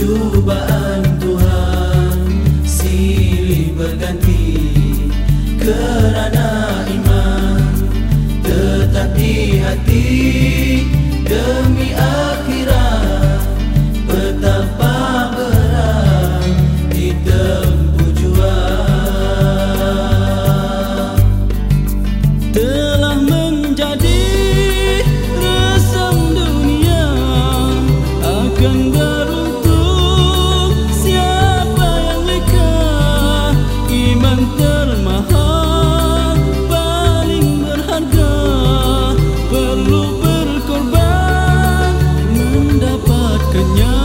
Cubaan Tuhan silih berganti, kerana iman tetap di hati. Demi akhirat betapa berat ditempuh juang. Telah menjadi resam dunia, akan beruntung siapa yang leka. Iman termahal, paling berharga, perlu berkorban mendapatkannya.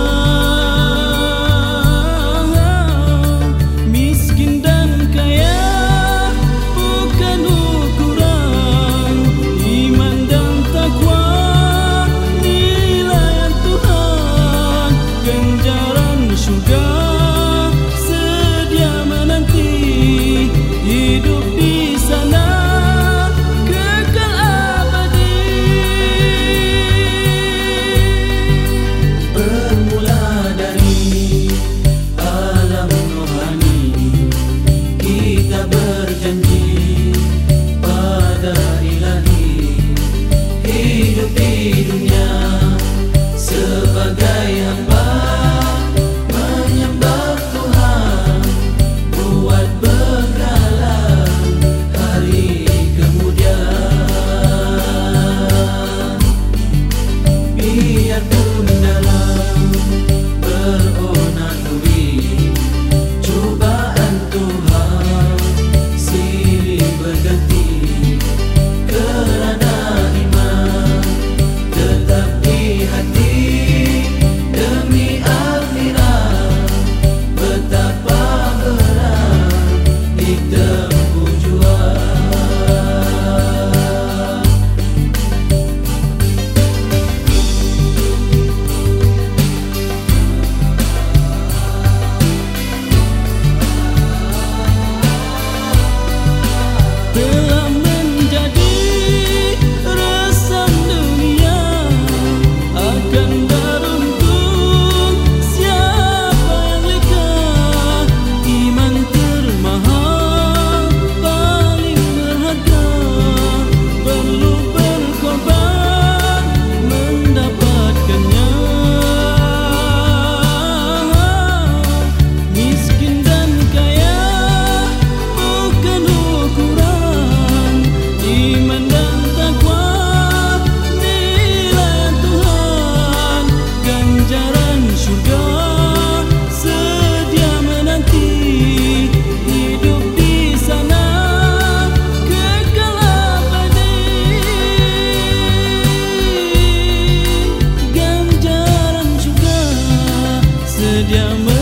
Miskin dan kaya bukan ukuran, iman dan takwa nilai Tuhan. Ganjaran syurga sedia menanti, hidup di sana kekal abadi. Bermula dari alam rohani, kita berjanji pada Ilahi. Hidup di dunia sebagai hamba, menyembah Tuhan, buat bekal hari kemudian. Biarpun dalam beronak duri, cubaan Tuhan silih berganti, kerana iman tetap di hati. Demi akhirat betapa berat ditempuh juang. Telah menjadi resam dunia, akan beruntung siapa yang leka. Iman termahal, paling berharga, perlu berkorban mendapatkannya. Miskin dan kaya bukan ukuran, iman dan takwa nilai Tuhan. Ganjaran syurga sedia menanti, hidup di sana kekal abadi. Ganjaran syurga sedia menanti.